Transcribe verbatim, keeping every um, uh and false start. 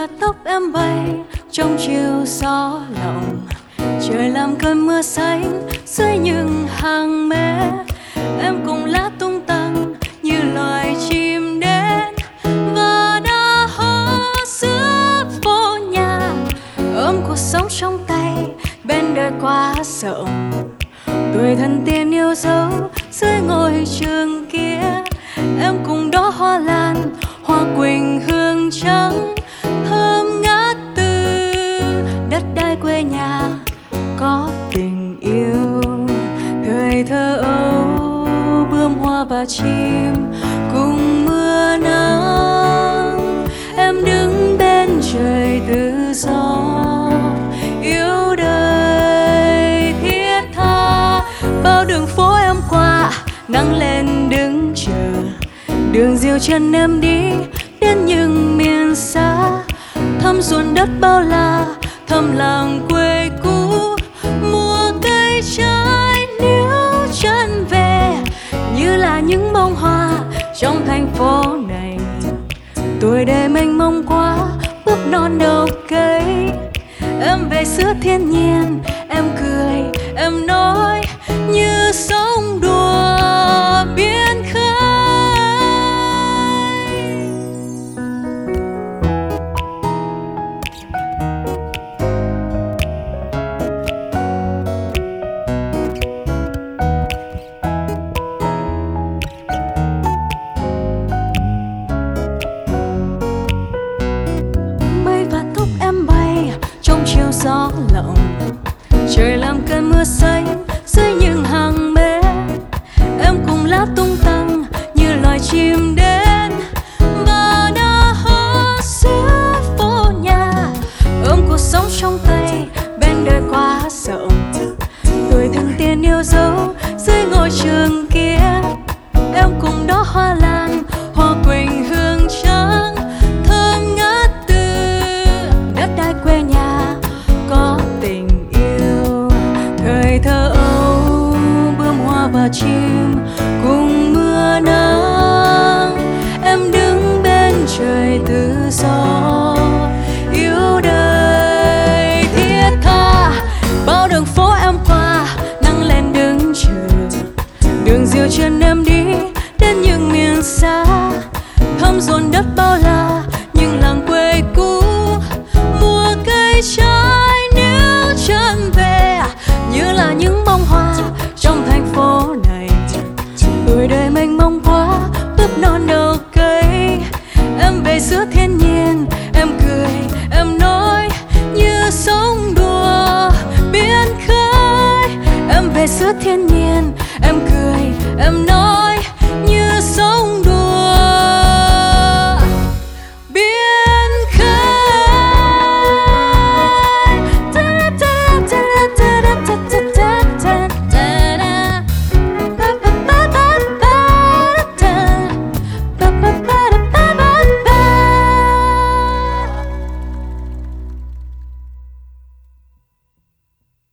và tóc em bay trong chiều gió lộng. Trời làm cơn mưa xanh dưới những hàng mé. Em cùng lá tung tăng như loài chim đến và đã hót giữa phố nhà, ôm cuộc sống trong tay bên đời quá rộng. Tuổi thân tiền yêu dấu dưới ngôi trường kia, em cùng đó hoa lan hoa quỳnh hương trắng thơm ngát từ đất đai quê nhà có tình yêu. Thời thơ ấu bướm hoa và chim cùng mưa nắng, em đứng bên trời tự do yêu đời thiết tha. Bao đường phố em qua nắng lên đứng chờ, đường diều chân em đi đến những miền xa, thăm ruộng đất bao la, thăm làng quê cũ. Mùa cây trái níu chân về như là những bông hoa trong thành phố này. Tuổi đời mênh mông quá bước non đầu cây, em về giữa thiên nhiên, em cười em nói như sống đùa biển khơi. Mây và tóc em bay trong chiều gió lộng, trời làm cơn mưa xanh dưới những hàng mé. Em cùng lá tung tăng như loài chim đến và đã hót giữa phố nhà, ôm cuộc sống trong tay bên đời quá rộng. Tuổi thân tiền yêu dấu dưới ngôi trường kia, em cùng đó hoa lan hoa quỳnh hương trắng thơm ngát từ đất đai quê nhà có tình yêu. Thời thơ ấu bướm hoa và chim cùng mưa nắng, em đứng bên trời tự do yêu đời thiết tha. Bao đường phố em qua nắng lên đứng chờ, đường diều chân em đi đến những miền xa, thăm ruộng đất bao la những làng quê cũ. Mùa cây trái níu chân về như là những bông hoa trong thành phố này. Tuổi đời mênh mông quá bước non đầu cây, em về giữa thiên nhiên, em cười em nói như sống đùa biển khơi. Em về giữa thiên nhiên,